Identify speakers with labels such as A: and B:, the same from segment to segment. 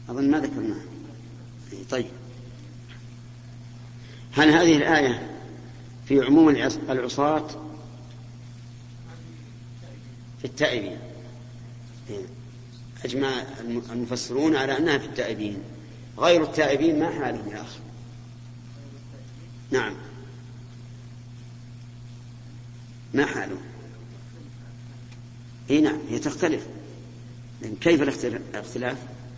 A: أظن ما ذكرناه. طيب، هل هذه الآية في عموم العصاة في التائبين؟ أجمع المفسرون على أنها في التائبين. غير التائبين ما حالهم يا أخي؟ نعم، ما حالهم؟ نعم، هي تختلف. لكن كيف الاختلاف؟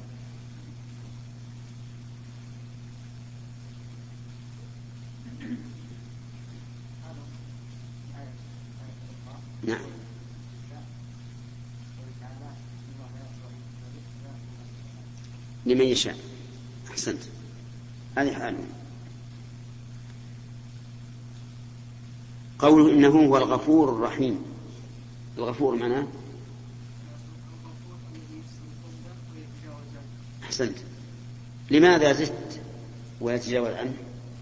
A: نعم، لمن يشاء. أحسنت، هذه حاله. قوله إنه هو الغفور الرحيم، الغفور معناه؟ أحسنت. لماذا زدت ويتجاوز عنه؟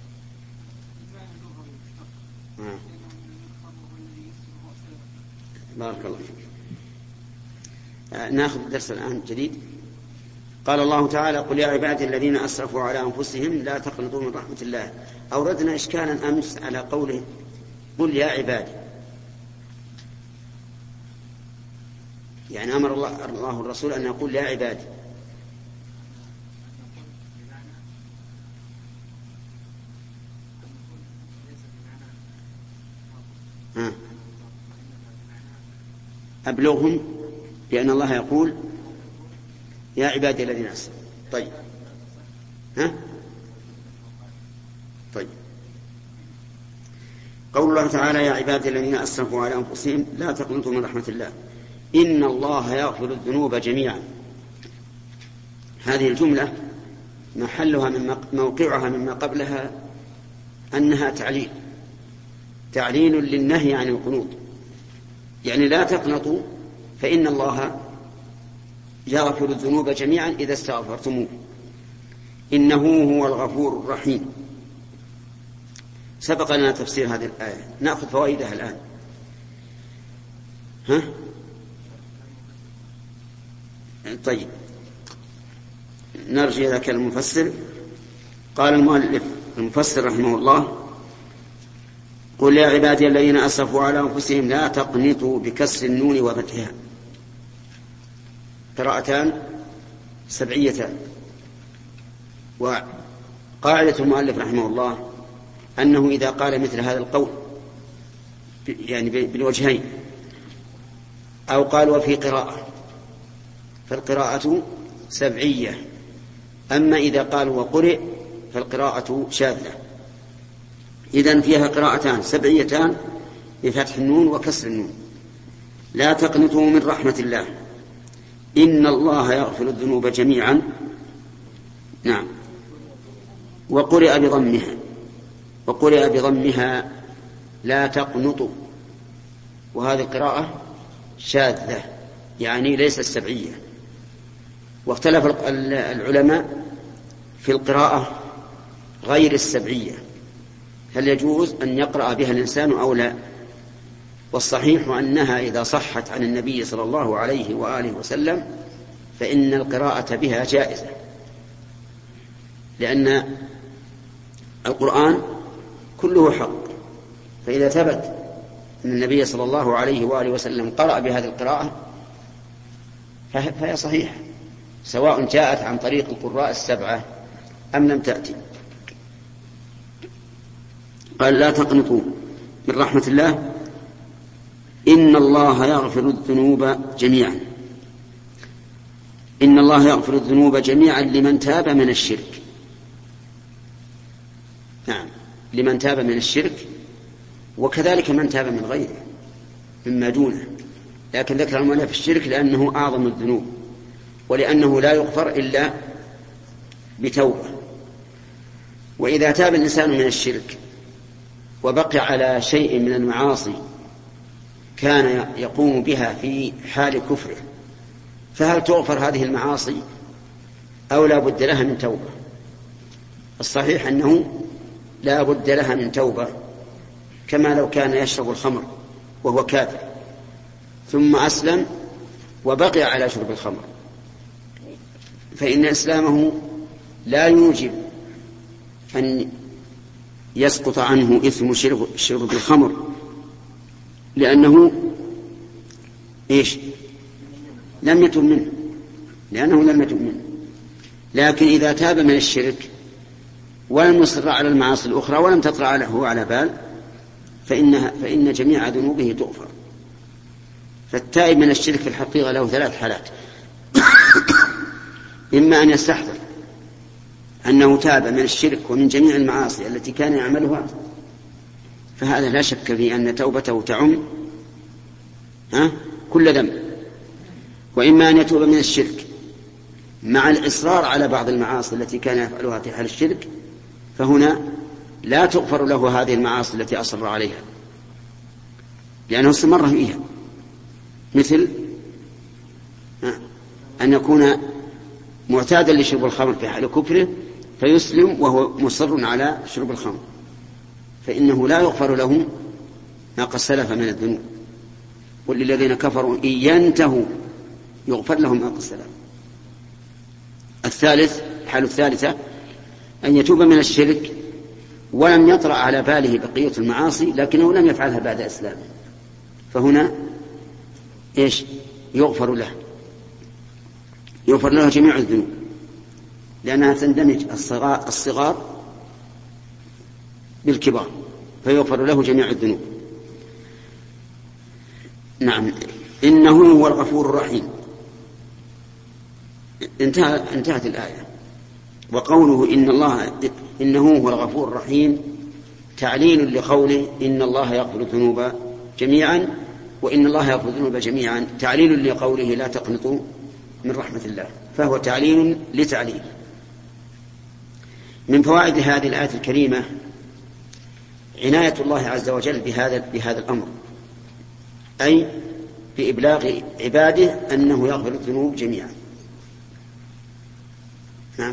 A: بارك الله فيك. ناخذ الدرس الآن جديد. قال الله تعالى: قل يا عبادي الذين أسرفوا على أنفسهم لا تقنطوا من رحمة الله. أوردنا إشكالا أمس على قوله قل يا عبادي، يعني أمر الله الرسول أن يقول يا عبادي. أبلغهم لأن الله يقول يا عبادي الذين أسرفوا. طيب، طيب، قول الله تعالى: يا عبادي الذين أسرفوا على أنفسهم لا تقنطوا من رحمة الله إن الله يغفر الذنوب جميعا. هذه الجملة محلها موقعها مما قبلها أنها تعليل للنهي عن القنوط، يعني لا تقنطوا فإن الله يغفر الذنوب جميعا إذا استغفرتموه، إنه هو الغفور الرحيم. سبق لنا تفسير هذه الآية، نأخذ فوائدها الآن. طيب، نرجع إلى كلام المفسر. قال المؤلف المفسر رحمه الله: قل يا عبادي الذين أسرفوا على أنفسهم لا تقنطوا بكسر النون وفتحها. قراءتان سبعيتان. وقاعدة المؤلف رحمه الله أنه إذا قال مثل هذا القول يعني بالوجهين أو قال وفي قراءة فالقراءة سبعية، أما إذا قال وقرئ فالقراءة شاذة. إذن فيها قراءتان سبعيتان بفتح النون وكسر النون. لا تقنطوا من رحمة الله إن الله يغفر الذنوب جميعا. نعم، وقرئ بضمها لا تقنطوا، وهذه القراءة شاذة يعني ليست سبعية. واختلف العلماء في القراءة غير السبعية، هل يجوز أن يقرأ بها الإنسان أو لا؟ والصحيح أنها إذا صحت عن النبي صلى الله عليه وآله وسلم فإن القراءة بها جائزة، لأن القرآن كله حق، فإذا ثبت أن النبي صلى الله عليه وآله وسلم قرأ بهذه القراءة فهي صحيحة، سواء جاءت عن طريق القراء السبعة أم لم تأتي. قال لا تقنطوا من رحمة الله إن الله يغفر الذنوب جميعا. إن الله يغفر الذنوب جميعا لمن تاب من الشرك. نعم، لمن تاب من الشرك، وكذلك من تاب من غيره مما دونه، لكن ذكر المؤلف الشرك لأنه أعظم الذنوب، ولأنه لا يغفر إلا بتوبة. وإذا تاب الإنسان من الشرك وبقي على شيء من المعاصي كان يقوم بها في حال كفره، فهل تغفر هذه المعاصي أو لا بد لها من توبة؟ الصحيح أنه لا بد لها من توبة، كما لو كان يشرب الخمر وهو كافر ثم أسلم وبقي على شرب الخمر فإن إسلامه لا يوجب أن يسقط عنه إثم شرب الخمر، لأنه لم يتب منه، لكن إذا تاب من الشرك ولم يصر على المعاصي الأخرى ولم تطرأ له على بال فإن جميع ذنوبه تغفر. فالتائب من الشرك في الحقيقة له 3 حالات: إما أن يستحضر أنه تاب من الشرك ومن جميع المعاصي التي كان يعملها، فهذا لا شك في أن توبته تعم كل ذنب. وإما أن يتوب من الشرك مع الإصرار على بعض المعاصي التي كان يفعلها في حال الشرك، فهنا لا تغفر له هذه المعاصي التي أصر عليها لأنه استمر فيها، مثل أن يكون معتادا لشرب الخمر في حال كفره فيسلم وهو مصر على شرب الخمر، فإنه لا يغفر له ما قد سلف من الذنوب. وللذين كفروا إن ينتهوا يغفر لهم ما قد سلف. الحالة الثالثة أن يتوب من الشرك ولم يطرأ على باله بقية المعاصي لكنه لم يفعلها بعد إسلامه، فهنا يغفر له جميع الذنوب، لأنها تندمج الصغار بالكبار، فيغفر له جميع الذنوب. نعم، إنه هو الغفور الرحيم. انتهت الآية. وقوله إنه هو الغفور الرحيم تعليل لقوله إن الله يغفر الذنوب جميعا، وإن الله يغفر الذنوب جميعا تعليل لقوله لا تقنطوا من رحمة الله، فهو تعليل لتعليل. من فوائد هذه الآية الكريمة عناية الله عز وجل بهذا الأمر، أي بإبلاغ عباده أنه يغفر الذنوب جميعا. نعم،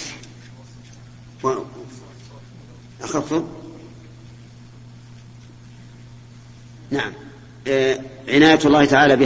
A: أخفض. نعم، عناية الله تعالى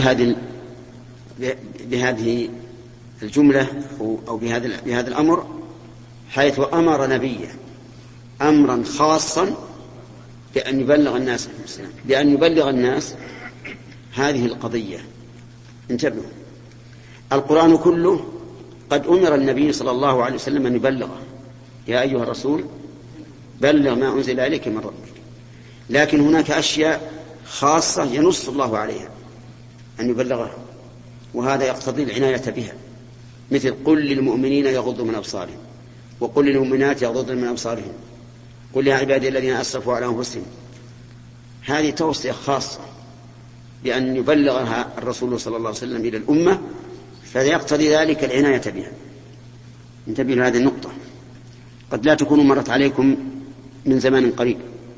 A: بهذه الجملة أو بهذا الأمر، حيث أمر نبيه أمرا خاصا بأن يبلغ الناس هذه القضية. انتبهوا، القرآن كله قد أمر النبي صلى الله عليه وسلم أن يبلغه: يا أيها الرسول بلغ ما أنزل إليك من ربك. لكن هناك أشياء خاصة ينص الله عليها أن يبلغها، وهذا يقتضي العناية بها، مثل قل للمؤمنين يغضوا من أبصارهم، وقل للمؤمنات يغضضن من أبصارهم، قل يا عبادي الذين أسرفوا على أنفسهم. هذه توصية خاصة بأن يبلغها الرسول صلى الله عليه وسلم إلى الأمة، فيقتضي ذلك العناية بها. انتبهوا لهذه النقطة، قد لا تكون مرت عليكم من زمان قريب.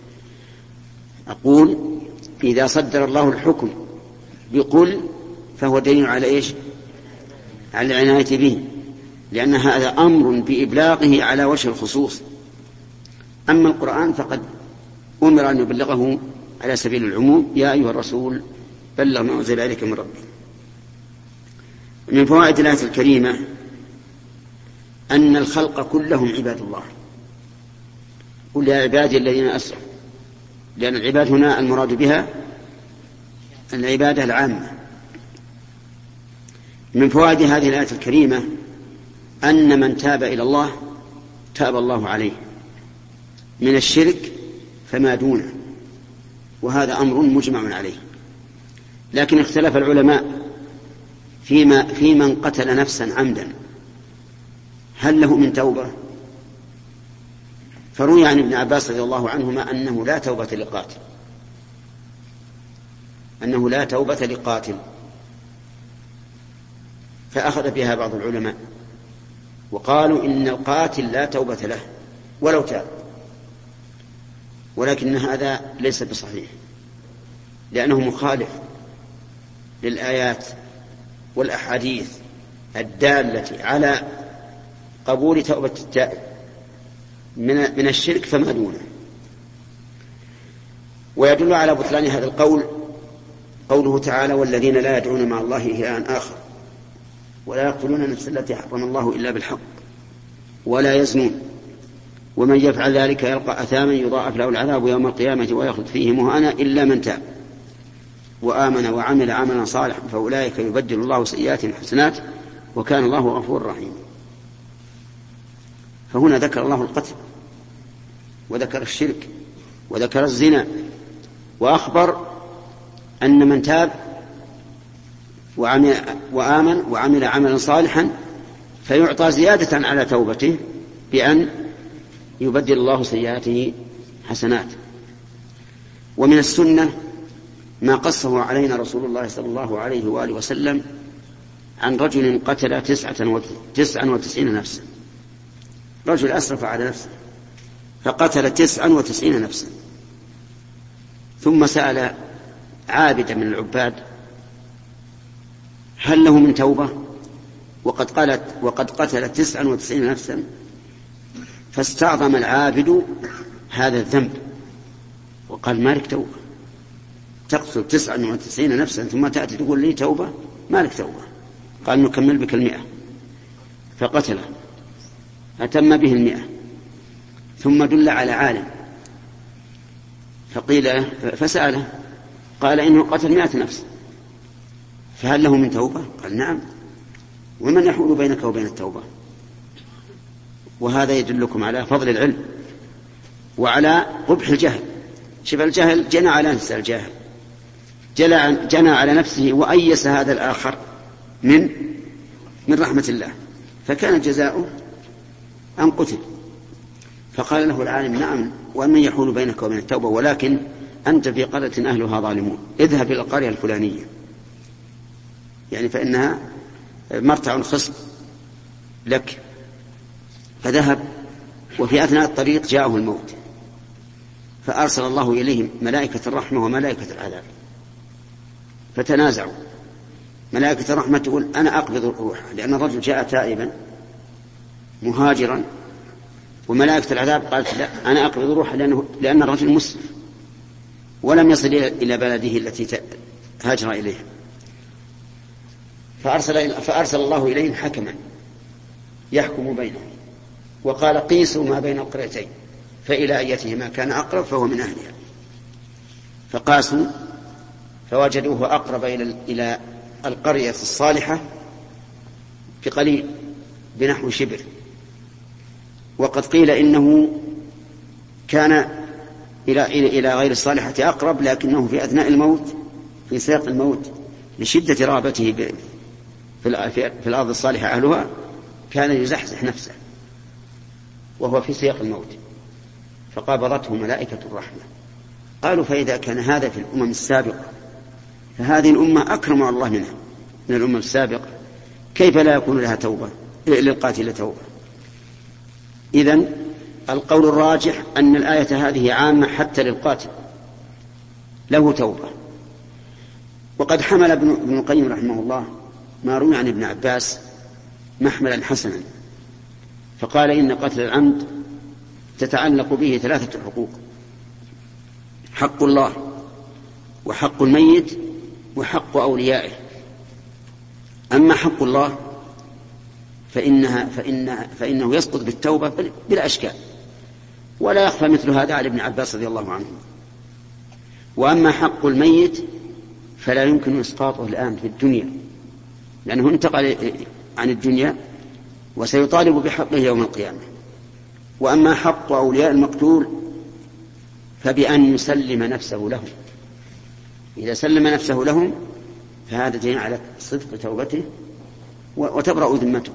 A: أقول إذا صدر الله الحكم بقل فهو دليل على على العناية به، لأن هذا أمر بإبلاغه على وجه الخصوص. أما القرآن فقد أمر أن يبلغه على سبيل العموم: يا أيها الرسول بلغ ما أنزل إليك من ربك. من فوائد الآية الكريمة أن الخلق كلهم عباد الله. قل يا عبادي الذين أسرفوا، لأن العباد هنا المراد بها العبادة العامة. من فوائد هذه الآية الكريمة أن من تاب إلى الله تاب الله عليه من الشرك فما دونه، وهذا أمر مجمع عليه. لكن اختلف العلماء في من قتل نفسا عمدا، هل له من توبة؟ فروي عن ابن عباس رضي الله عنهما أنه لا توبة لقاتل، فأخذ بها بعض العلماء وقالوا إن القاتل لا توبة له ولو تاب، ولكن هذا ليس بصحيح، لأنه مخالف للآيات والأحاديث الدالة على قبول توبة التائب من الشرك فما دونه. ويدل على بطلان هذا القول قوله تعالى: والذين لا يدعون مع الله إلها آخر ولا يقتلون النفس التي حرم الله إلا بالحق ولا يزنون ومن يفعل ذلك يلقى أثاما يضاعف له العذاب يوم القيامة ويخلد فيه مهانا إلا من تاب وآمن وعمل عملا صالحا فأولئك يبدل الله سيئاتهم حسنات وكان الله غفورا رحيما. فهنا ذكر الله القتل وذكر الشرك وذكر الزنا وأخبر أن من تاب وآمن وعمل عملا صالحا فيعطى زيادة على توبته بأن يبدل الله سيئاته حسنات. ومن السنة ما قصه علينا رسول الله صلى الله عليه وآله وسلم عن رجل قتل 99 نفسا. رجل أسرف على نفسه فقتل 99 نفسا ثم سأل عابدا من العباد هل له من توبة وقد قتل 99 نفسا. فاستعظم العابد هذا الذنب وقال ما لك توبة، تقتل 99 نفسا ثم تأتي تقول لي توبة؟ ما لك توبة. قال نكمل بك 100. فقتله أتم به 100 ثم دل على عالم فقيل فسأله قال إنه قتل 100 نفس فهل له من توبة؟ قال نعم. ومن يحول بينك وبين التوبة؟ وهذا يدلكم على فضل العلم وعلى قبح الجهل. شوف الجهل جنى على نفسه، الجاهل جنى على نفسه وأيس هذا الآخر من رحمة الله فكان جزاؤه أن قتل. فقال له العالم نعم ومن يحول بينك وبين التوبة ولكن أنت في قرية أهلها ظالمون اذهب إلى القرية الفلانية يعني فإنها مرتع خصب لك. فذهب وفي أثناء الطريق جاءه الموت فأرسل الله إليه ملائكة الرحمة وملائكة العذاب فتنازعوا. ملائكة الرحمة تقول أنا أقبض الروح لأن الرجل جاء تائبا مهاجرا، وملائكة العذاب قالت لا أنا أقبض الروح لأن الرجل مسلم ولم يصل إلى بلده التي هاجر إليها. فأرسل الله إليهم حكما يحكم بينهم وقال قيسوا ما بين القريتين فإلى أيتهما كان أقرب فهو من أهلها. فقاسوا فوجدوه أقرب إلى القرية الصالحة بقليل بنحو شبر. وقد قيل إنه كان إلى غير الصالحة أقرب لكنه في أثناء الموت في سياق الموت لشدة رغبته في الأرض الصالحة أهلها كان يزحزح نفسه وهو في سياق الموت فقابضته ملائكة الرحمة. قالوا فإذا كان هذا في الأمم السابقة فهذه الأمة أكرم الله منها من الأمم السابقة كيف لا يكون لها توبة للقاتل توبة؟ إذن القول الراجح أن الآية هذه عامة حتى للقاتل له توبة. وقد حمل ابن القيم رحمه الله ما روي عن ابن عباس محملا حسنا فقال إن قتل العمد تتعلق به 3 حقوق: حق الله وحق الميت وحق أوليائه. أما حق الله فإنه يسقط بالتوبة بلا أشكال ولا يخفى مثل هذا على ابن عباس رضي الله عنه. وأما حق الميت فلا يمكن إسقاطه الآن في الدنيا لأنه انتقل عن الدنيا وسيطالب بحقه يوم القيامة. وأما حق أولياء المقتول فبأن يسلم نفسه لهم. إذا سلم نفسه لهم فهذا دليل على صدق توبته وتبرأ ذمته.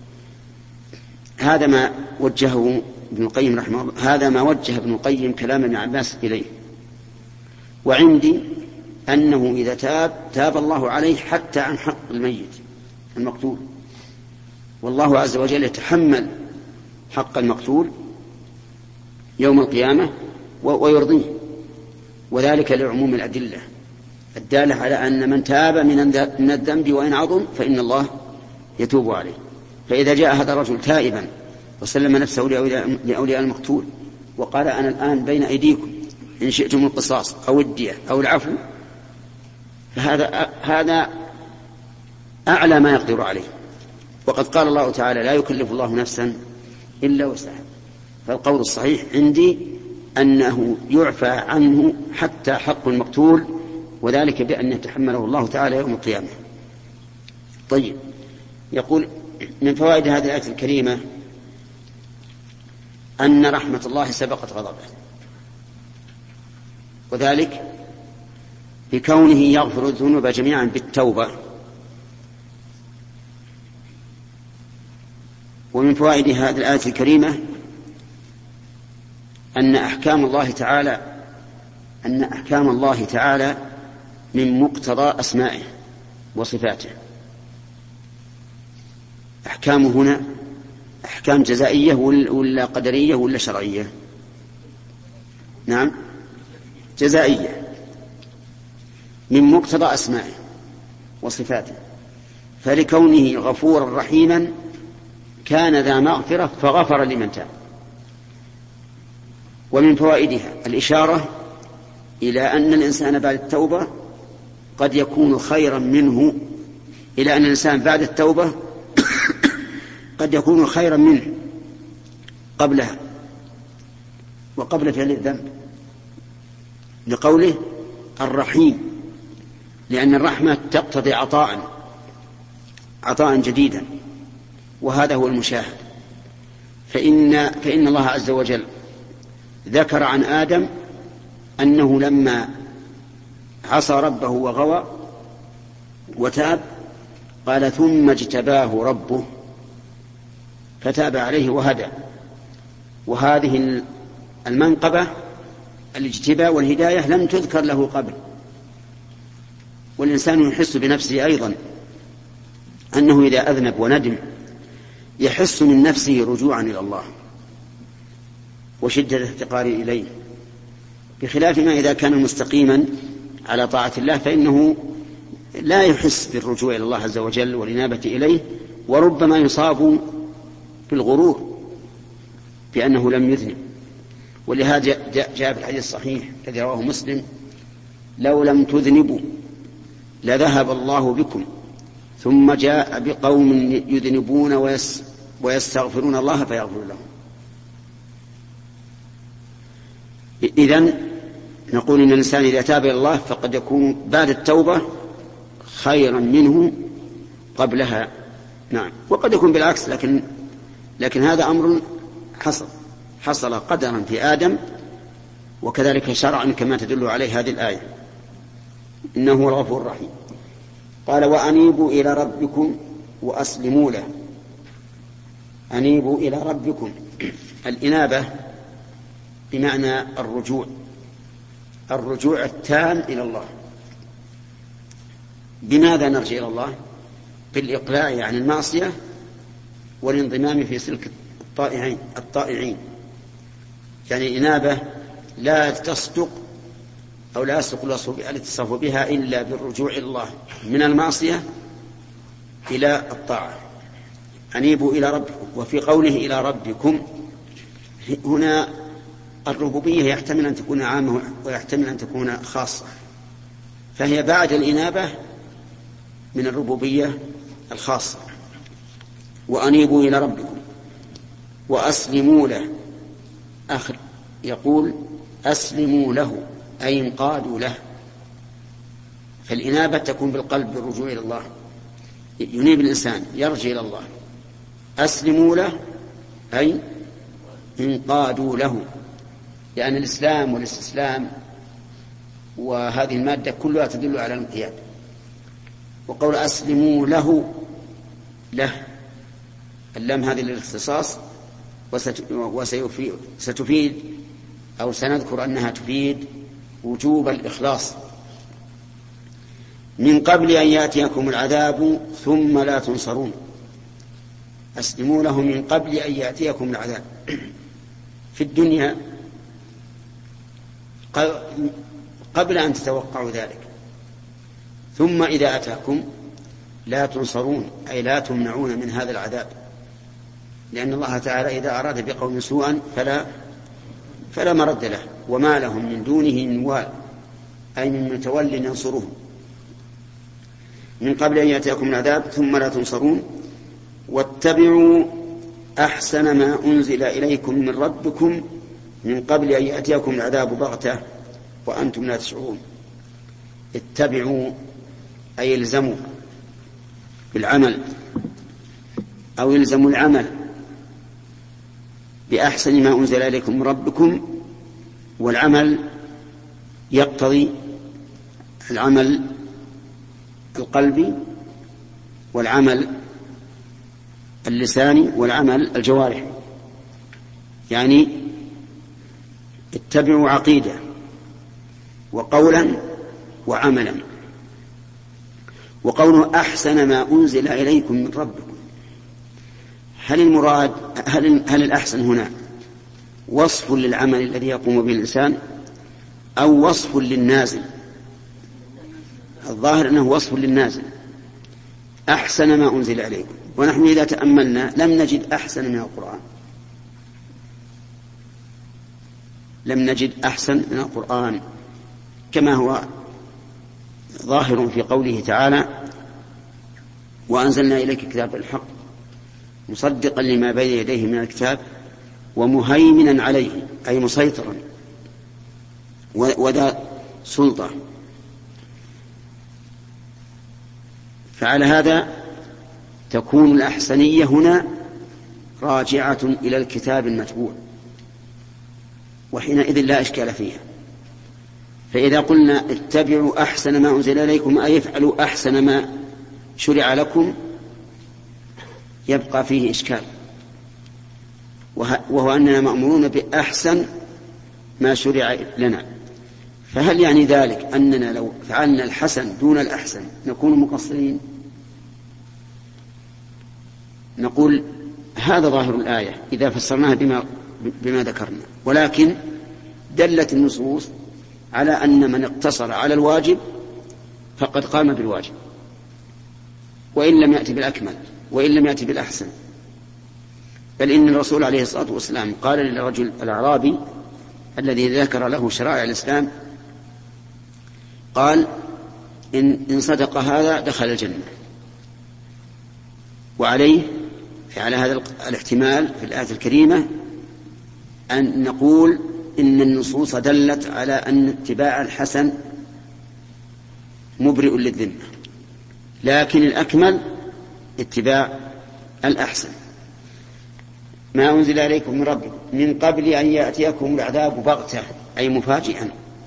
A: هذا ما وجهه ابن القيم رحمه الله، هذا ما وجه ابن القيم كلام ابن عباس إليه. وعندي أنه إذا تاب الله عليه حتى عن حق الميت المقتول، والله عز وجل يتحمل حق المقتول يوم القيامة ويرضيه، وذلك لعموم الأدلة الدالة على أن من تاب من الذنب وإن عظم فإن الله يتوب عليه. فإذا جاء هذا الرجل تائبا وسلم نفسه لأولياء المقتول وقال أنا الآن بين أيديكم إن شئتم القصاص أو الدية أو العفو، فهذا أعلى ما يقدر عليه وقد قال الله تعالى: لا يكلف الله نفسا إلا وسعها. فالقول الصحيح عندي أنه يعفى عنه حتى حق المقتول، وذلك بأن يتحمله الله تعالى يوم القيامة. طيب، يقول: من فوائد هذه الآية الكريمة أن رحمة الله سبقت غضبه، وذلك بكونه يغفر الذنوب جميعا بالتوبة. ومن فوائد هذه الآية الكريمة أن أحكام الله تعالى من مقتضى أسمائه وصفاته. أحكامه هنا أحكام جزائية ولا قدرية ولا شرعية؟ نعم، جزائية، من مقتضى أسمائه وصفاته. فلكونه غفورا رحيما كان ذا مغفرة فغفر لمن تاب. ومن فوائدها الإشارة إلى أن الإنسان بعد التوبة قد يكون خيرا منه، إلى أن الإنسان بعد التوبة قد يكون خيرا منه قبلها وقبل فعل الذنب، لقوله الرحيم، لأن الرحمة تقتضي عطاء جديدا، وهذا هو المشاهد. فإن الله عز وجل ذكر عن آدم أنه لما عصى ربه وغوى وتاب قال: ثم اجتباه ربه فتاب عليه وهدى. وهذه المنقبة الاجتباء والهداية لم تذكر له قبل. والإنسان يحس بنفسه أيضا أنه إذا أذنب وندم يحس من نفسه رجوعا إلى الله وشدة افتقار إليه، بخلاف ما إذا كان مستقيما على طاعة الله فإنه لا يحس بالرجوع إلى الله عز وجل والإنابة إليه، وربما يصاب بالغرور بأنه لم يذنب. ولهذا جاء في الحديث الصحيح الذي رواه مسلم: لو لم تذنبوا لذهب الله بكم ثم جاء بقوم يذنبون ويستغفرون الله فيغفر لهم. إذن نقول إن الإنسان إذا تاب إلى الله فقد يكون بعد التوبة خيرا منه قبلها. نعم، وقد يكون بالعكس، لكن هذا أمر حصل قدرا في آدم، وكذلك شرعا كما تدل عليه هذه الآية: إنه هو الغفور الرحيم. قال: وأنيبوا إلى ربكم وأسلموا له. أنيبوا إلى ربكم، الإنابة بمعنى الرجوع التام إلى الله. بماذا نرجع إلى الله؟ بالإقلاع عن المعصية والانضمام في سلك الطائعين. يعني إنابة لا تصدق أو لا يصدق الاتصاف بها إلا بالرجوع إلى الله من المعصية إلى الطاعة. أنيبوا إلى ربكم. وفي قوله إلى ربكم هنا الربوبية يحتمل أن تكون عامة ويحتمل أن تكون خاصة، فهي بعد الإنابة من الربوبية الخاصة. وأنيبوا إلى ربكم وأسلموا له. يقول: أسلموا له أي انقادوا له. فالإنابة تكون بالقلب بالرجوع إلى الله، ينيب الإنسان يرجع إلى الله. أسلموا له أي انقادوا له، لأن الإسلام والاستسلام وهذه المادة كلها تدل على الانقياد. وقول أسلموا له اللام هذه للاختصاص، وستفيد أو سنذكر أنها تفيد وجوب الإخلاص. من قبل أن يأتيكم العذاب ثم لا تنصرون. أسلموا له من قبل أن يأتيكم العذاب في الدنيا قبل أن تتوقعوا ذلك، ثم إذا أتاكم لا تنصرون أي لا تمنعون من هذا العذاب، لأن الله تعالى إذا أراد بقوم سوءا فلا مرد له، وما لهم من دونه من وال أي من متول ينصرهم. من قبل أن يأتيكم العذاب ثم لا تنصرون واتبعوا أحسن ما أنزل إليكم من ربكم من قبل أن يأتيكم العذاب بغتة وأنتم لا تشعرون. اتبعوا أي الزموا بالعمل أو يلزموا العمل بأحسن ما أنزل إليكم من ربكم، والعمل يقتضي العمل القلبي والعمل اللساني والعمل الجوارحي. يعني اتبعوا عقيدة وقولا وعملا. وقوله أحسن ما أنزل إليكم من ربكم، هل المراد هل الأحسن هنا وصف للعمل الذي يقوم به الإنسان أو وصف للنازل؟ الظاهر أنه وصف للنازل. أحسن ما أنزل إليكم، ونحن إذا تأملنا لم نجد أحسن من القرآن، لم نجد أحسن من القرآن، كما هو ظاهر في قوله تعالى: وأنزلنا إليك كتاب الحق مصدقا لما بين يديه من الكتاب ومهيمنا عليه، أي مسيطرا وذا سلطة. فعلى هذا تكون الأحسنية هنا راجعة إلى الكتاب المتبوع، وحينئذ لا إشكال فيها. فإذا قلنا اتبعوا أحسن ما أنزل إليكم أي افعلوا أحسن ما شرع لكم، يبقى فيه إشكال، وهو أننا مأمورون بأحسن ما شرع لنا. فهل يعني ذلك أننا لو فعلنا الحسن دون الأحسن نكون مقصرين؟ نقول هذا ظاهر الآية إذا فسرناها بما ذكرنا، ولكن دلت النصوص على أن من اقتصر على الواجب فقد قام بالواجب، وإن لم يأتي بالأكمل وإن لم يأتي بالأحسن. بل إن الرسول عليه الصلاة والسلام قال للرجل الأعرابي الذي ذكر له شرائع الإسلام، قال: إن صدق هذا دخل الجنة. وعليه على هذا الاحتمال في الآية الكريمة أن نقول إن النصوص دلت على أن اتباع الحسن مبرئ للذمة، لكن الأكمل اتباع الأحسن. ما أنزل إليكم من ربكم من قبل أن يأتيكم العذاب بغتة أي مفاجئا.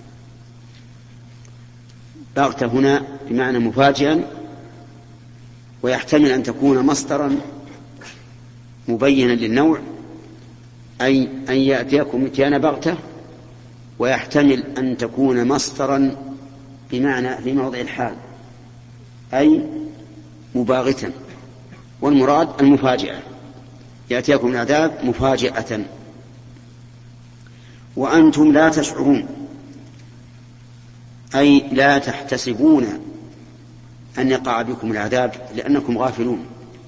A: بغتة هنا بمعنى مفاجئا، ويحتمل أن تكون مصدرا مبينا للنوع، أي أن يأتيكم إتيان بغتة، ويحتمل أن تكون مصدرا بمعنى في موضع الحال أي مباغتا، والمراد المفاجئة. يأتيكم العذاب مفاجئة وأنتم لا تشعرون، أي لا تحتسبون أن يقع بكم العذاب لأنكم غافلون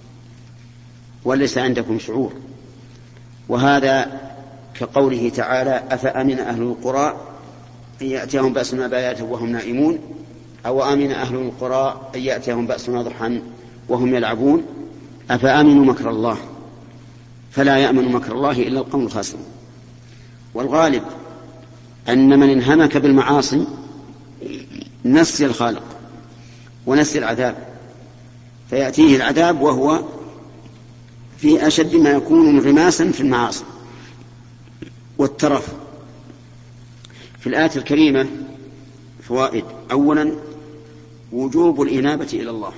A: وليس عندكم شعور. وهذا كقوله تعالى: أفأمن أهل القرى أن يأتيهم بأسنا بياتا وهم نائمون، أو أمن أهل القرى أن يأتيهم بأسنا ضحى وهم يلعبون، أفأمنوا مكر الله فلا يأمن مكر الله إلا القوم الخاسرون. والغالب أن من انهمك بالمعاصي نسي الخالق ونسي العذاب، فيأتيه العذاب وهو في أشد ما يكون انغماسا في المعاصي والترف. في الآية الكريمة فوائد: أولا وجوب الإنابة إلى الله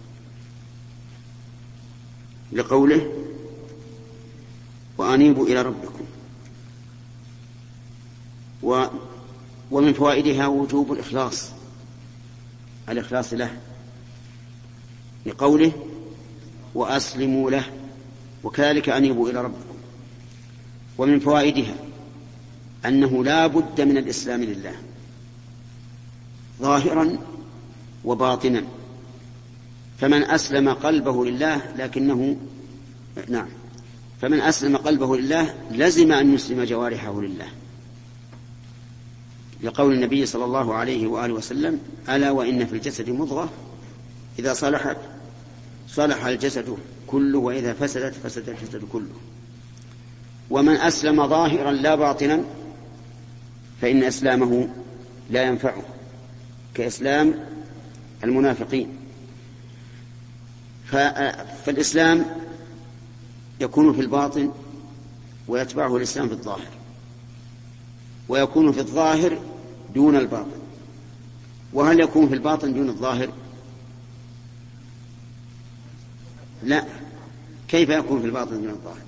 A: لقوله: وأنيبوا إلى ربكم. ومن فوائدها وجوب الإخلاص له لقوله: وأسلموا له، وكذلك أنيبوا إلى ربكم. ومن فوائدها أنه لا بد من الإسلام لله ظاهرا وباطنا، فمن أسلم قلبه لله فمن أسلم قلبه لله لزم أن يسلم جوارحه لله، لقول النبي صلى الله عليه وآله وسلم: ألا وإن في الجسد مضغة إذا صلحت صلح الجسد كله، وإذا فسدت فسد الجسد كله. ومن أسلم ظاهرا لا باطنا فإن إسلامه لا ينفعه، كإسلام المنافقين. فالإسلام يكون في الباطن ويتبعه الإسلام في الظاهر، ويكون في الظاهر دون الباطن. وهل يكون في الباطن دون الظاهر؟ لا. كيف يكون في الباطن دون الظاهر؟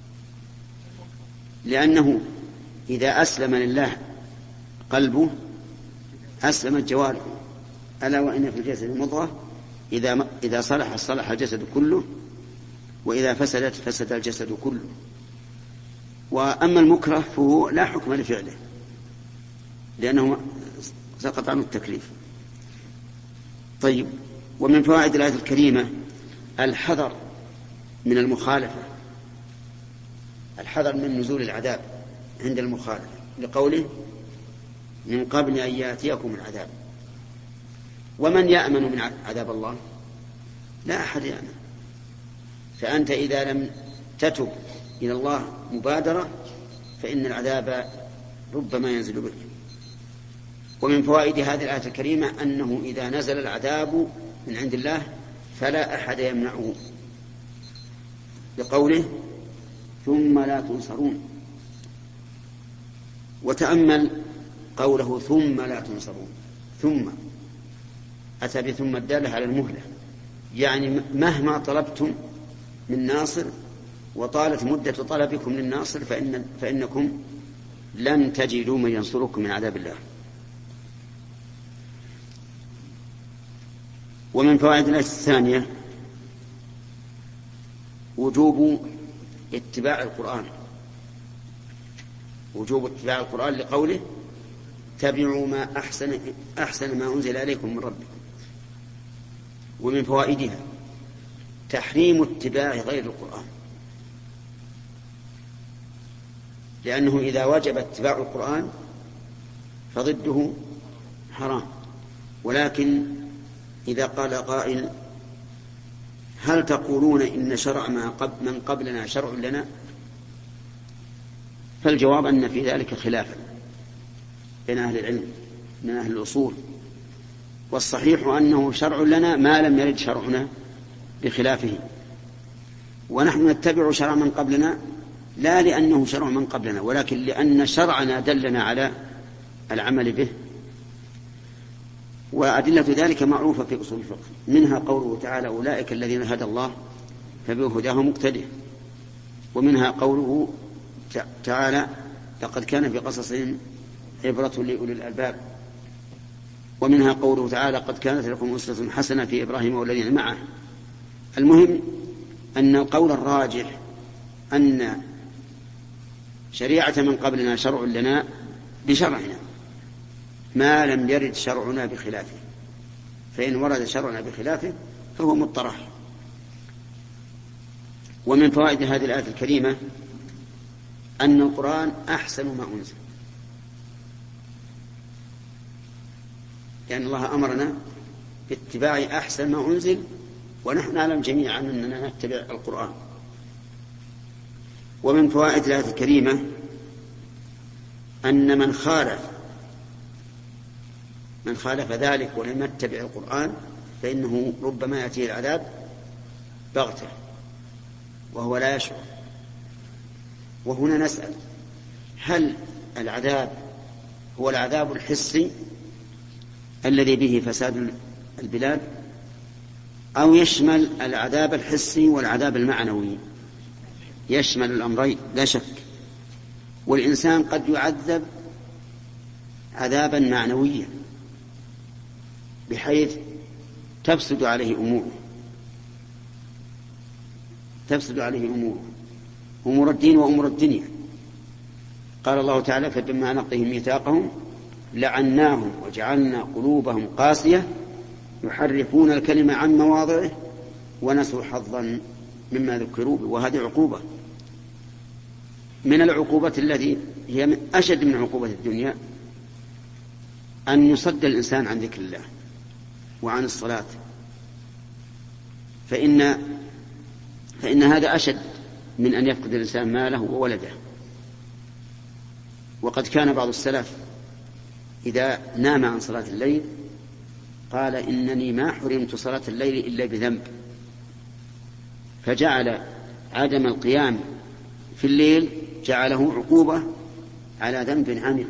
A: لأنه إذا أسلم لله قلبه أسلمت جوارحه، ألا وإن في الجسد مضغة إذا صلح صلح الجسد كله، وإذا فسدت فسد الجسد كله. وأما المكره فهو لا حكم لفعله لأنه سقط عنه التكليف. طيب، ومن فوائد الآية الكريمة الحذر من المخالفة، الحذر من نزول العذاب عند المخالفة، لقوله من قبل أن يأتيكم العذاب. ومن يأمن من عذاب الله؟ لا أحد يأمن. فأنت إذا لم تتب إلى الله مبادرة فإن العذاب ربما ينزل بك. ومن فوائد هذه الآية الكريمة أنه إذا نزل العذاب من عند الله فلا أحد يمنعه، لقوله ثم لا تنصرون. وتأمل قوله ثم لا تنصرون، ثم أتى بثم الدالة على المهلة، يعني مهما طلبتم من ناصر وطالت مدة طلبكم للناصر فإنكم لن تجدوا من ينصركم من عذاب الله. ومن فوائد الآية الثانية وجوب اتباع القرآن، وجوب اتباع القرآن لقوله تبعوا ما أحسن ما أنزل إليكم من ربكم. ومن فوائدها تحريم اتباع غير القرآن، لأنه إذا وجب اتباع القرآن فضده حرام. ولكن إذا قال قائل هل تقولون إن شرع من قبلنا شرع لنا؟ فالجواب أن في ذلك خلافا بين أهل العلم من أهل الأصول، والصحيح أنه شرع لنا ما لم يرد شرعنا بخلافه. ونحن نتبع شرع من قبلنا لا لأنه شرع من قبلنا، ولكن لأن شرعنا دلنا على العمل به. وأدلة ذلك معروفة في أصول الفقه، منها قوله تعالى أولئك الذين هدى الله فبهداه مقتدئ، ومنها قوله تعالى لقد كان في قصصهم عبرة لأولي الألباب، ومنها قوله تعالى قد كانت لكم أسوة حسنة في إبراهيم والذين معه. المهم أن القول الراجح أن شريعة من قبلنا شرع لنا بشرعنا ما لم يرد شرعنا بخلافه، فإن ورد شرعنا بخلافه فهو مطرح. ومن فوائد هذه الآية الكريمة أن القرآن أحسن ما أنزل، لأن الله أمرنا باتباع أحسن ما أنزل، ونحن نعلم جميعا أننا نتبع القرآن. ومن فوائد الآية الكريمة أن من خالف ذلك ولم يتبع القرآن فإنه ربما يأتيه العذاب بغتة وهو لا يشعر. وهنا نسأل هل العذاب هو العذاب الحسي الذي به فساد البلاد، أو يشمل العذاب الحسي والعذاب المعنوي؟ يشمل الأمرين لا شك. والإنسان قد يعذب عذابا معنويا بحيث تفسد عليه أمور الدين وأمور الدنيا. قال الله تعالى فبما نقضهم ميثاقهم لعناهم وجعلنا قلوبهم قاسية يحرفون الكلمة عن مواضعه ونسوا حظا مما ذكروا به. وهذه عقوبة من العقوبة التي هي من أشد من عقوبة الدنيا، أن يصد الإنسان عن ذكر الله وعن الصلاة. فإن فإن هذا أشد من أن يفقد الإنسان ماله وولده. وقد كان بعض السلف إذا نام عن صلاة الليل قال إنني ما حرمت صلاة الليل إلا بذنب، فجعل عدم القيام في الليل جعله عقوبة على ذنب عمله.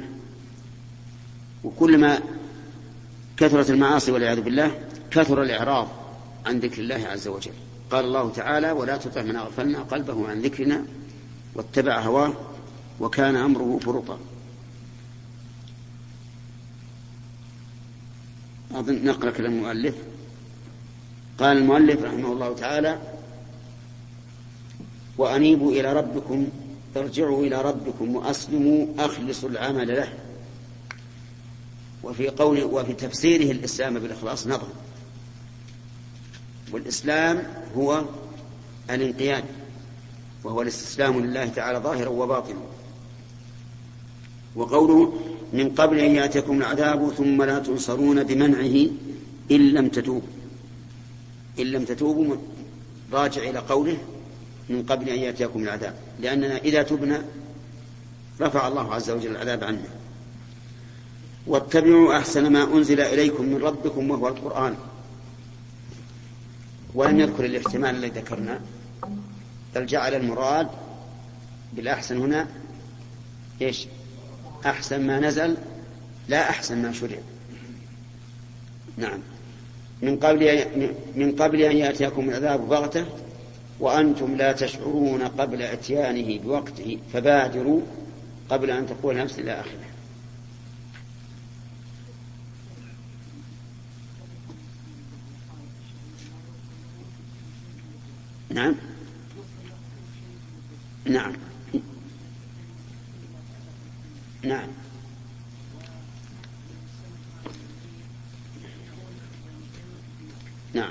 A: وكلما كثرت المعاصي والعياذ بالله كثر الإعراض عن ذكر الله عز وجل. قال الله تعالى: ولا تطع من أغفلنا قلبه عن ذكرنا واتبع هواه وكان أمره فرطا. أظن نقرأ كلام المؤلف. قال المؤلف رحمه الله تعالى: وأنيبوا إلى ربكم، ارجعوا إلى ربكم وأسلموا، أخلصوا العمل له. وفي تفسيره الإسلام بالإخلاص نظر، والإسلام هو الانقياد، وهو الاستسلام لله تعالى ظاهرا وباطنا. وقوله: من قبل أن يأتيكم العذاب ثم لا تنصرون بمنعه إن لم تتوبوا راجع إلى قوله من قبل أن يأتيكم العذاب، لأننا إذا تبنا رفع الله عز وجل العذاب عنا. واتبعوا أحسن ما أنزل إليكم من ربكم وهو القرآن. ولم يذكر الاحتمال الذي ذكرنا، بل جعل المراد بالأحسن هنا إيش؟ أحسن ما نزل، لا أحسن ما شرع. نعم. من قبل أن يأتيكم العذاب بغتة وأنتم لا تشعرون قبل إتيانه بوقته فبادروا قبل أن تقول نفس إلى آخره. نعم نعم نعم نعم.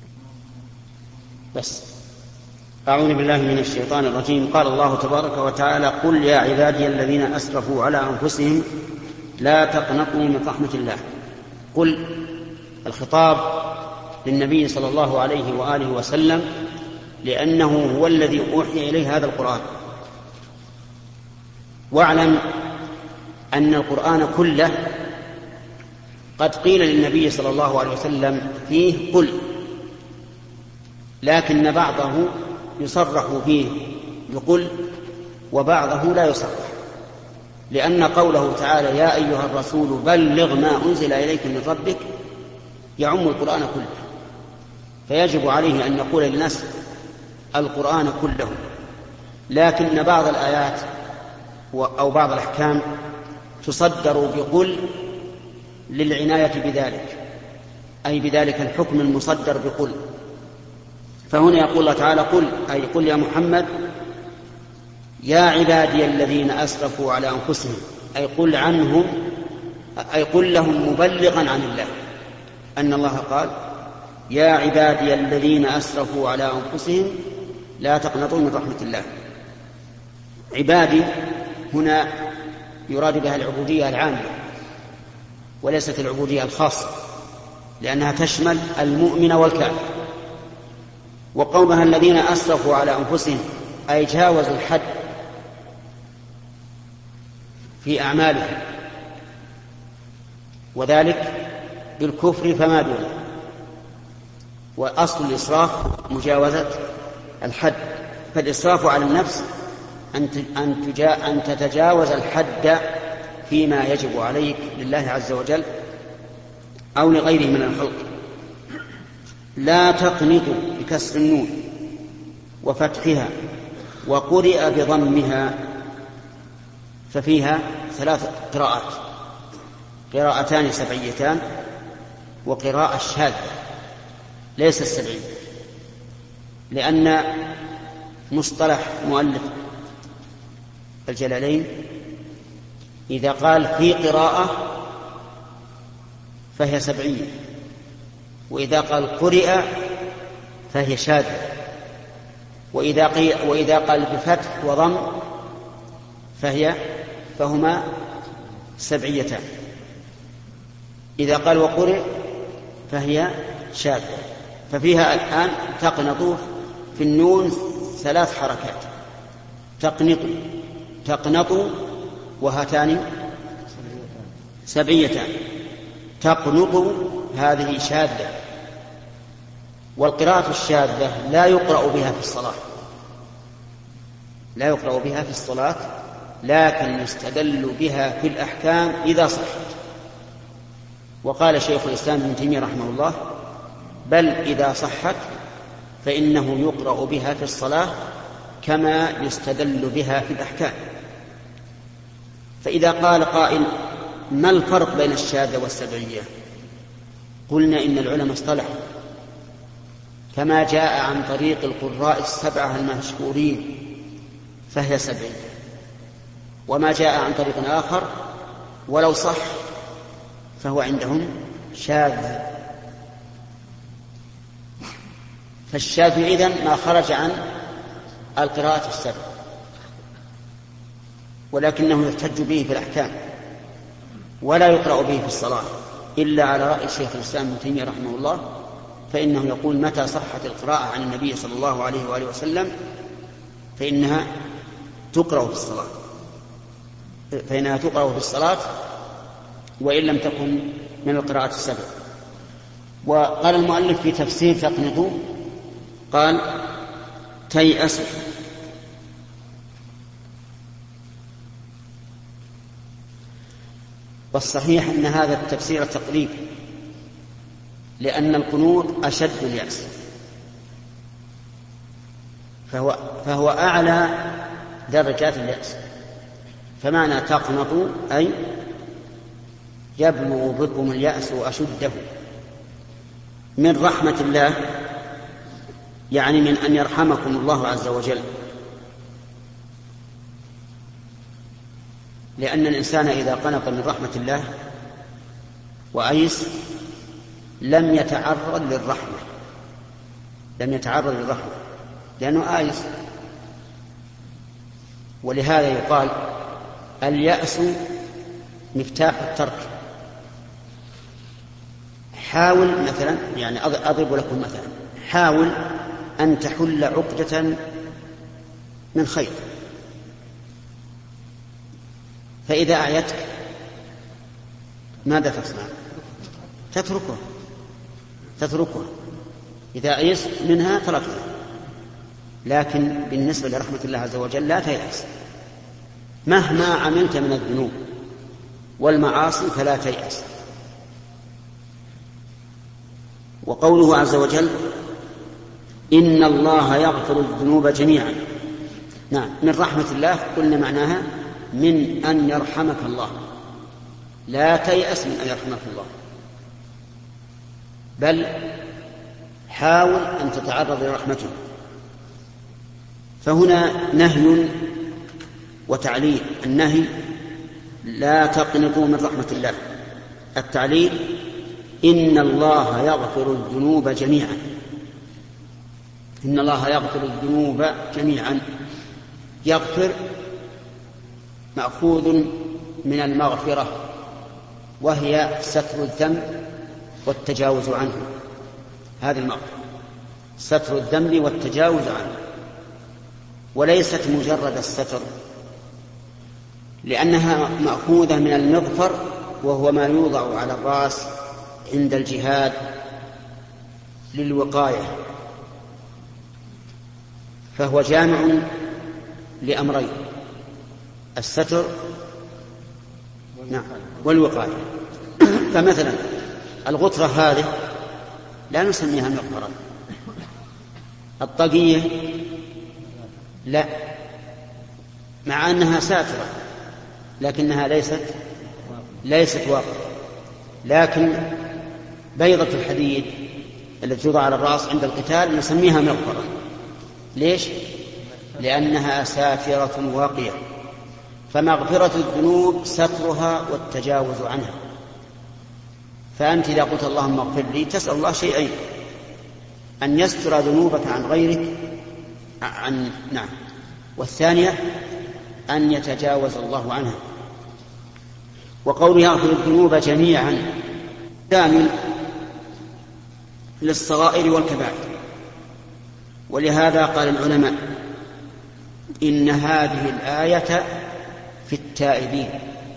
A: بس أعوذ بالله من الشيطان الرجيم. قال الله تبارك وتعالى: قل يا عبادي الذين أسرفوا على أنفسهم لا تقنطوا من رحمة الله. قل الخطاب للنبي صلى الله عليه وآله وسلم، لأنه هو الذي أوحي إليه هذا القرآن. واعلم أن القرآن كله قد قيل للنبي صلى الله عليه وسلم فيه قل، لكن بعضه يصرح فيه بقل وبعضه لا يصرح، لأن قوله تعالى: يا أيها الرسول بلغ ما أنزل إليك من ربك يعم القرآن كله، فيجب عليه أن يقول للناس القرآن كله. لكن بعض الآيات أو بعض الأحكام تصدر بقل للعناية بذلك، أي بذلك الحكم المصدر بقل. فهنا يقول الله تعالى: قل، أي قل يا محمد يا عبادي الذين أسرفوا على أنفسهم، أي قل عنهم، أي قل لهم مبلغا عن الله أن الله قال: يا عبادي الذين أسرفوا على أنفسهم لا تقنطوا من رحمة الله. عبادي هنا يراد بها العبودية العامة وليست العبودية الخاصة، لأنها تشمل المؤمن والكافر. وقومها الذين أسرفوا على أنفسهم أي جاوزوا الحد في أعمالهم، وذلك بالكفر فما دونه. وأصل الإسراف مجاوزة الحد، فالإسراف على النفس أن تتجاوز الحد فيما يجب عليك لله عز وجل أو لغيره من الخلق. لا تقنطوا بكسر النون وفتحها، وقرئ بضمها، ففيها 3 قراءات: قراءتان سبعيتان وقراءة شاذة ليس السبعية، لأن مصطلح مؤلف الجلالين إذا قال في قراءة فهي سبعية، وإذا قال قرئ فهي شاذة، وإذا قال بفتح وضم فهما سبعيتان. إذا قال وقرئ فهي شاذة. ففيها الآن تقنطوا في النون 3 حركات: تقنط، تقنط، وهاتان سبعيتان. تقنط هذه شاذة، والقراءة الشاذة لا يقرأ بها في الصلاة، لا يقرأ بها في الصلاة، لكن يستدل بها في الأحكام إذا صحت. وقال شيخ الإسلام ابن تيمية رحمه الله: بل إذا صحت فإنه يقرأ بها في الصلاة كما يستدل بها في الأحكام. فإذا قال قائل: ما الفرق بين الشاذة والسبعية؟ قلنا إن العلماء اصطلحوا، كما جاء عن طريق القراء 7 المشهورين فهي سبعية، وما جاء عن طريق آخر ولو صح فهو عندهم شاذ. فالشاذ إذن ما خرج عن القراءة 7، ولكنه يحتج به في الأحكام ولا يقرأ به في الصلاة إلا على رأي شيخ الإسلام ابن تيمية رحمه الله، فإنه يقول: متى صحت القراءة عن النبي صلى الله عليه وآله وسلم فإنها تقرأ في الصلاة، وإن لم تكن من القراءة 7. وقال المؤلف في تفسير تقنط، قال: تيأس. والصحيح أن هذا التفسير تقريب، لأن القنوط أشد اليأس، فهو أعلى درجات اليأس. فمعنى تقنط أي يبلغ بكم اليأس أشده من رحمة الله، يعني من أن يرحمكم الله عز وجل. لأن الإنسان إذا قنط من رحمة الله وأيس لم يتعرض للرحمة، لأنه آيس. ولهذا يقال: اليأس مفتاح الترك. حاول مثلا، يعني أضرب لكم مثلا، حاول أن تحل عقدة من خير، فإذا أعيتك ماذا تصنع؟ تتركها. إذا أيست منها تركتها. لكن بالنسبة لرحمة الله عز وجل لا تيأس، مهما عملت من الذنوب والمعاصي فلا تيأس. وقوله عز وجل: إن الله يغفر الذنوب جميعا. نعم، من رحمة الله قلنا معناها من أن يرحمك الله، لا تيأس من أن يرحمك الله، بل حاول أن تتعرض لرحمته. فهنا نهي وتعليل. النهي: لا تقنطوا من رحمة الله. التعليل: إن الله يغفر الذنوب جميعا. إن الله يغفر الذنوب جميعا. يغفر مأخوذ من المغفرة، وهي ستر الذنب والتجاوز عنه. هذه المغفرة ستر الذنب والتجاوز عنه، وليست مجرد الستر، لأنها مأخوذة من المغفر، وهو ما يوضع على الرأس عند الجهاد للوقاية، فهو جامع لأمرين: الستر والوقاية. فمثلا الغطرة هذه لا نسميها مغفرة، الطاقية لا، مع أنها ساترة لكنها ليست واقعة. لكن بيضة الحديد التي توضع على الرأس عند القتال نسميها مغفرة. ليش؟ لأنها ساترة واقية. فمغفرة الذنوب سترها والتجاوز عنها. فأنت إذا قلت اللهم اغفر لي تسأل الله شيئين: أن يستر ذنوبك عن غيرك والثانية أن يتجاوز الله عنها. وقوله يغفر الذنوب جميعا شامل للصغائر والكبائر. ولهذا قال العلماء: إن هذه الآية في التائبين.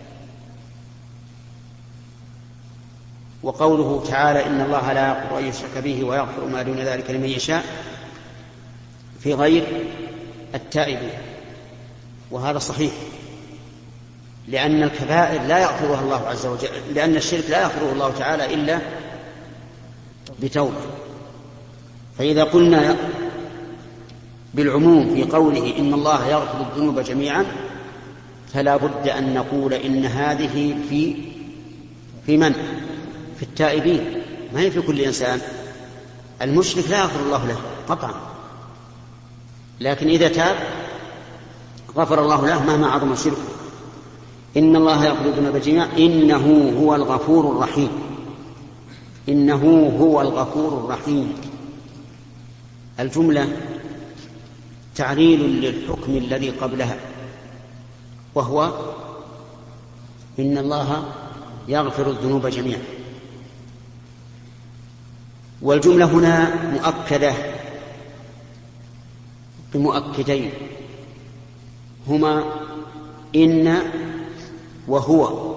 A: وقوله تعالى إن الله لا يغفر أن يشرك به ويغفر ما دون ذلك لمن يشاء في غير التائبين. وهذا صحيح، لأن الكبائر لا يغفرها الله عز وجل، لأن الشرك لا يغفره الله تعالى إلا بتوبة. فإذا قلنا بالعموم في قوله إن الله يغفر الذنوب جميعا فلا بد أن نقول إن هذه في من؟ في التائبين، ما هي في كل إنسان. المشرك لا يغفر الله له قطعا، لكن إذا تاب غفر الله له مهما عظم الشرك. إن الله يغفر الذنوب جميعا إنه هو الغفور الرحيم. إنه هو الغفور الرحيم. الجملة تعليل للحكم الذي قبلها، وهو إن الله يغفر الذنوب جميعا. والجملة هنا مؤكدة بمؤكدين هما إن وهو.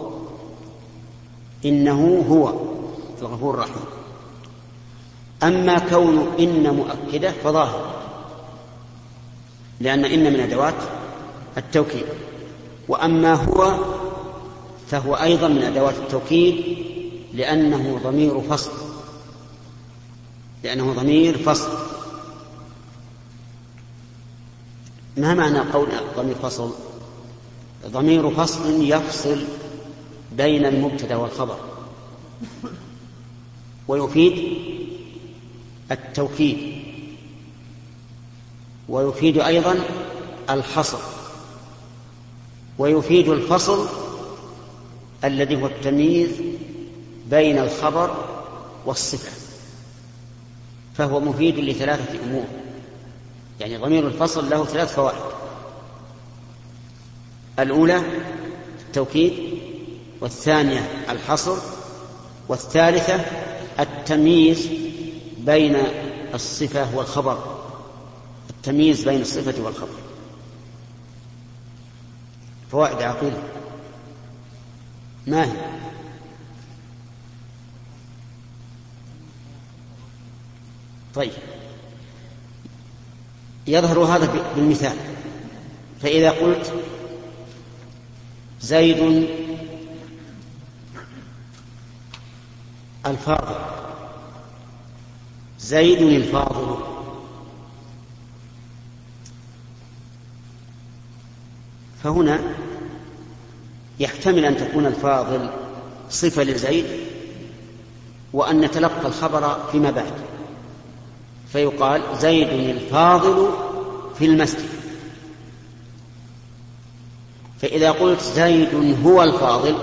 A: إنه هو الغفور الرحيم. أما كون إن مؤكدة فظاهر، لأن إن من أدوات التوكيد. وأما هو فهو أيضا من أدوات التوكيد، لأنه ضمير فصل. ما معنى قول ضمير فصل؟ ضمير فصل يفصل بين المبتدأ والخبر، ويفيد التوكيد، ويفيد أيضا الحصر، ويفيد الفصل الذي هو التمييز بين الخبر والصفة. فهو مفيد لثلاثة أمور، يعني ضمير الفصل له 3 فوائد: الأولى التوكيد، والثانية الحصر، والثالثة التمييز بين الصفة والخبر. التمييز بين الصفة والخبر. فوائد عقيلة ما هي؟ طيب، يظهر هذا بالمثال. فإذا قلت زيد الفاضل، زيد الفاضل، فهنا يحتمل أن تكون الفاضل صفة لزيد، وأن نتلقى الخبر فيما بعد، فيقال زيد الفاضل في المسجد. فإذا قلت زيد هو الفاضل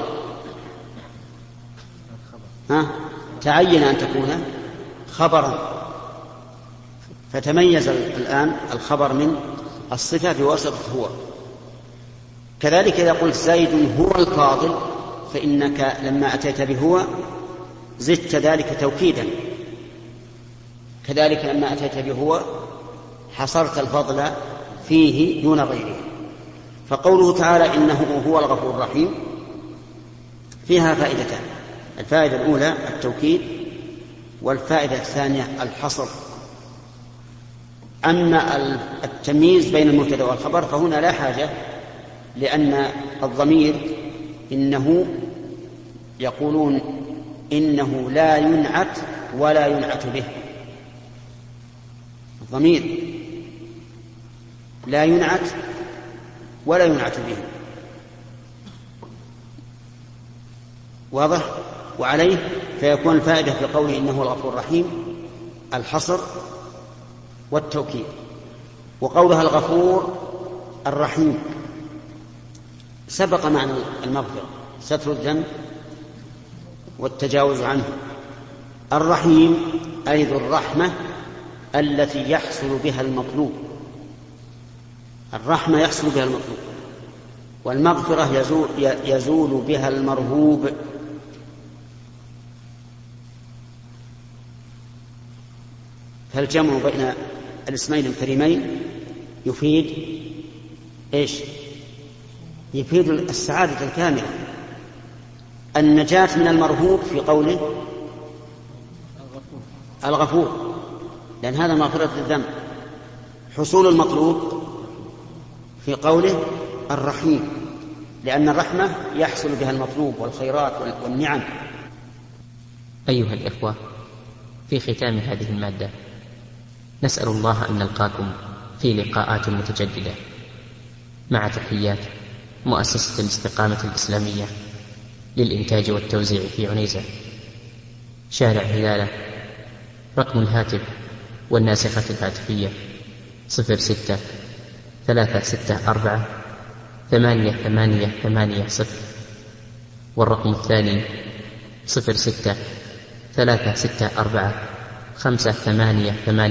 A: تعين أن تكون خبرا، فتميز الآن الخبر من الصفة بواسطة هو. كذلك إذا قلت زيد هو الفاضل، فإنك لما أتيت بهو زدت ذلك توكيدا. كذلك لما أتيت بهو حصرت الفضل فيه دون غيره. فقوله تعالى إنه هو الغفور الرحيم فيها فائدتان: الفائدة الأولى التوكيد، والفائدة الثانية الحصر. أما التمييز بين المبتدأ والخبر فهنا لا حاجة، لأن الضمير إنه يقولون إنه لا ينعت ولا ينعت به. الضمير لا ينعت ولا ينعت به، واضح؟ وعليه فيكون الفائدة في قوله إنه الغفور الرحيم الحصر والتوكيد. وقولها الغفور الرحيم سبق معنى المغفرة، ستر الذنب والتجاوز عنه. الرحيم أي ذو الرحمة التي يحصل بها المطلوب. الرحمة يحصل بها المطلوب، والمغفرة يزول بها المرهوب. فالجمع بين الاسمين الكريمين يفيد إيش؟ يفيد السعادة الكاملة، النجاة من المرهوب في قوله الغفور، لأن هذا مغفرة الذنب. حصول المطلوب في قوله الرحيم، لأن الرحمة يحصل بها المطلوب والخيرات والنعم.
B: أيها الإخوة، في ختام هذه المادة نسأل الله أن نلقاكم في لقاءات متجددة، مع تحيات مؤسسة الاستقامة الإسلامية للإنتاج والتوزيع في عنيزة، شارع هلالة. رقم الهاتف والناسخة الهاتفية 06-364-8880، والرقم الثاني 06-364-5888.